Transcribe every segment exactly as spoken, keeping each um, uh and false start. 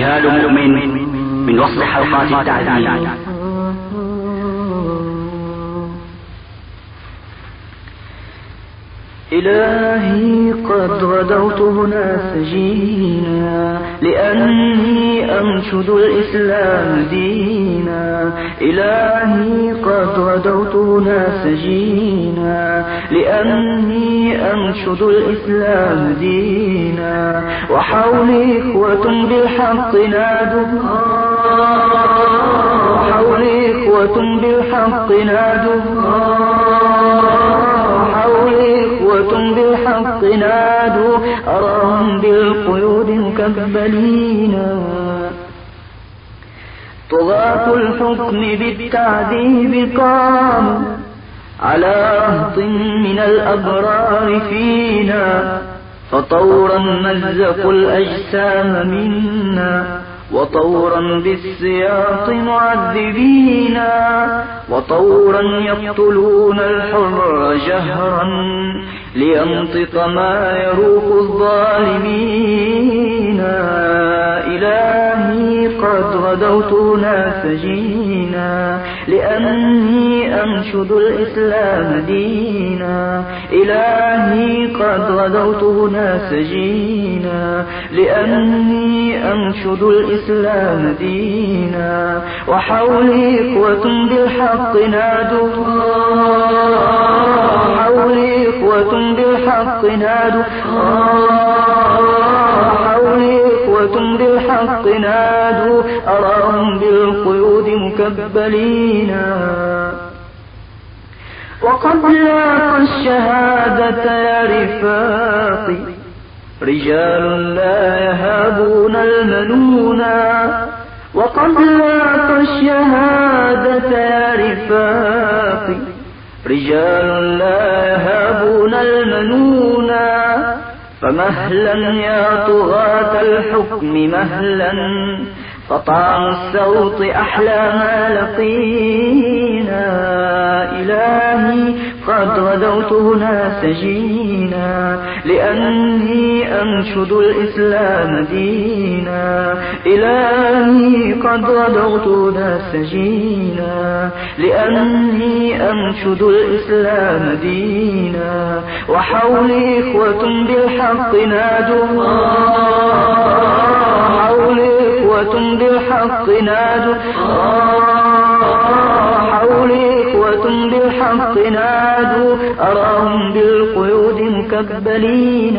رجال مؤمن من وسط حلقات التعذيب. إلهي قد غدوت هنا سجينا لأني أنشد الإسلام دينا. إلهي قد غدوت هنا سجينا لأني أنشد الإسلام دينا. وحولي إخوة بالحق نادوا، حولي إخوة بالحق نادوا، بالحق نادوا أراهم بالقيود مكبلين. طغاة الحكم بالتعذيب قاموا على رهط من الأبرار فينا، فطورا مزقوا الأجسام منا وطورا بالسياط معذبين، وطورا يقتلون الحر جهرا لينطق ما يروق الظالمين. إلهي قد غدوت هنا سجينا لأني أنشد الإسلام دينا. إلهي قد غدوت هنا سجينا لأني أنشد الإسلام دينا. وحولي إخوة بالحق نادوا، حولي إخوة بالحق نادوا، حولي إخوة بالحق نادوا أراهم بالقيود مكبلين. وقد لاقى الشهادة يا رفاقي رجال لا يهابون المنونا. وقد لاقى الشهادة يا رفاقي رجال لا يهابون المنونا. فمهلا يا طغاة الحكم مهلا، فطعم السوط أحلى ما لقينا. إلهي قد غدوت هنا سجينا لأني أنشد الإسلام دينا. إلهي قد غدوت هنا سجينا لأني أنشد الإسلام دينا. وحولي إخوة بالحق نادوا، حولي إخوة بالحق نادوا، حولي إخوة بالحق نادوا أراهم بالقيود مكبلين.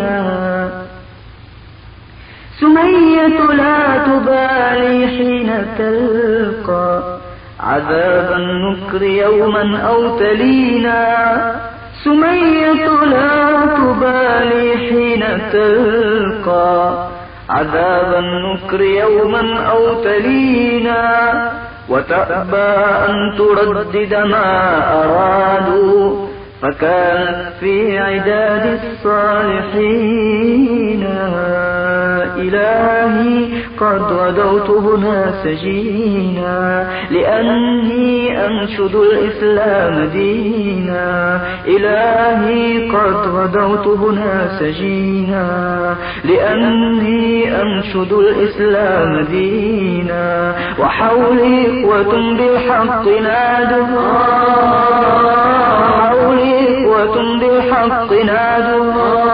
سمية لا تبالي حين تلقى عذاب النكر يوما أو تلينا. سمية لا تبالي حين تلقى عذاب النكر يوما أو تلينا. وتأبى أن تردد ما أرادوا فكانت في عداد الصالحين. إلهي قد غدوت هنا سجينا لأني أنشد الإسلام دينا. إلهي قد غدوت هنا سجينا لأني أنشد الإسلام دينا. وحولي إخوة بالحق نادوا، حولي إخوة بالحق نادوا،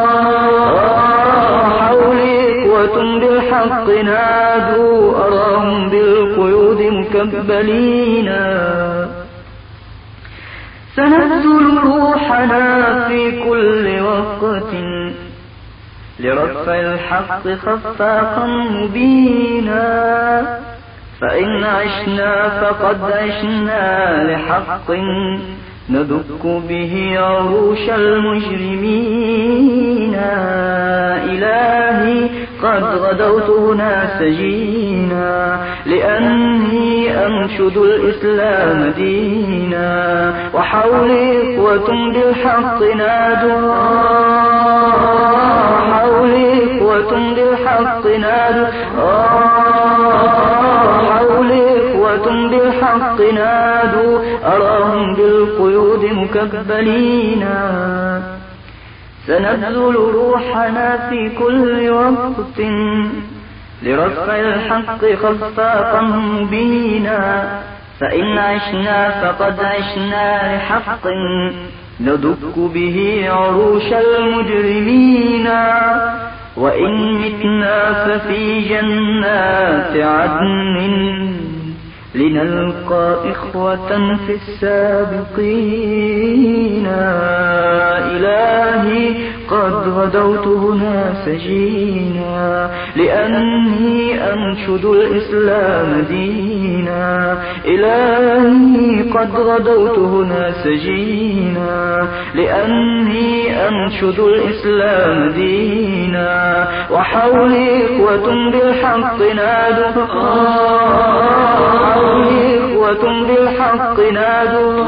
حولي إخوة بالحق نادوا أراهم بالقيود مكبلين. سنبذل روحنا في كل وقت لرفع الحق خفاقا مبينا. فإن عشنا فقد عشنا لحق ندك به عروش المجرمين. إلهي قد غدوت هنا سجينا لأني أنشد الإسلام دينا. وحولي إخوة بالحق نادوا، حولي إخوة بالحق نادوا، حولي إخوة بالحق نادوا أراهم بالقيود مكبلين. سنبذل روحنا في كل وقت لرفع الحق خفاقا مبينا، فإن عشنا فقد عشنا لحق ندك به عروش المجرمين، وإن متنا ففي جنات عدن لنلقى إخوة في السابقين. إلهي قد غدوت هنا سجينا لأني أنشد الإسلام دينا. إلهي قد غدوت هنا سجينا لأني أنشد الإسلام دينا. وحولي إخوة بالحق نادوا، حولي إخوة بالحق نادوا،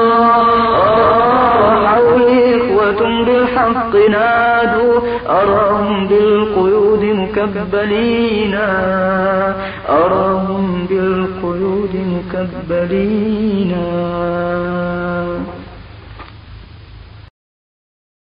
حولي إخوة بالحق نادوا. أراهم بالقيود مكبلين، أراهم بالقيود مكبلين.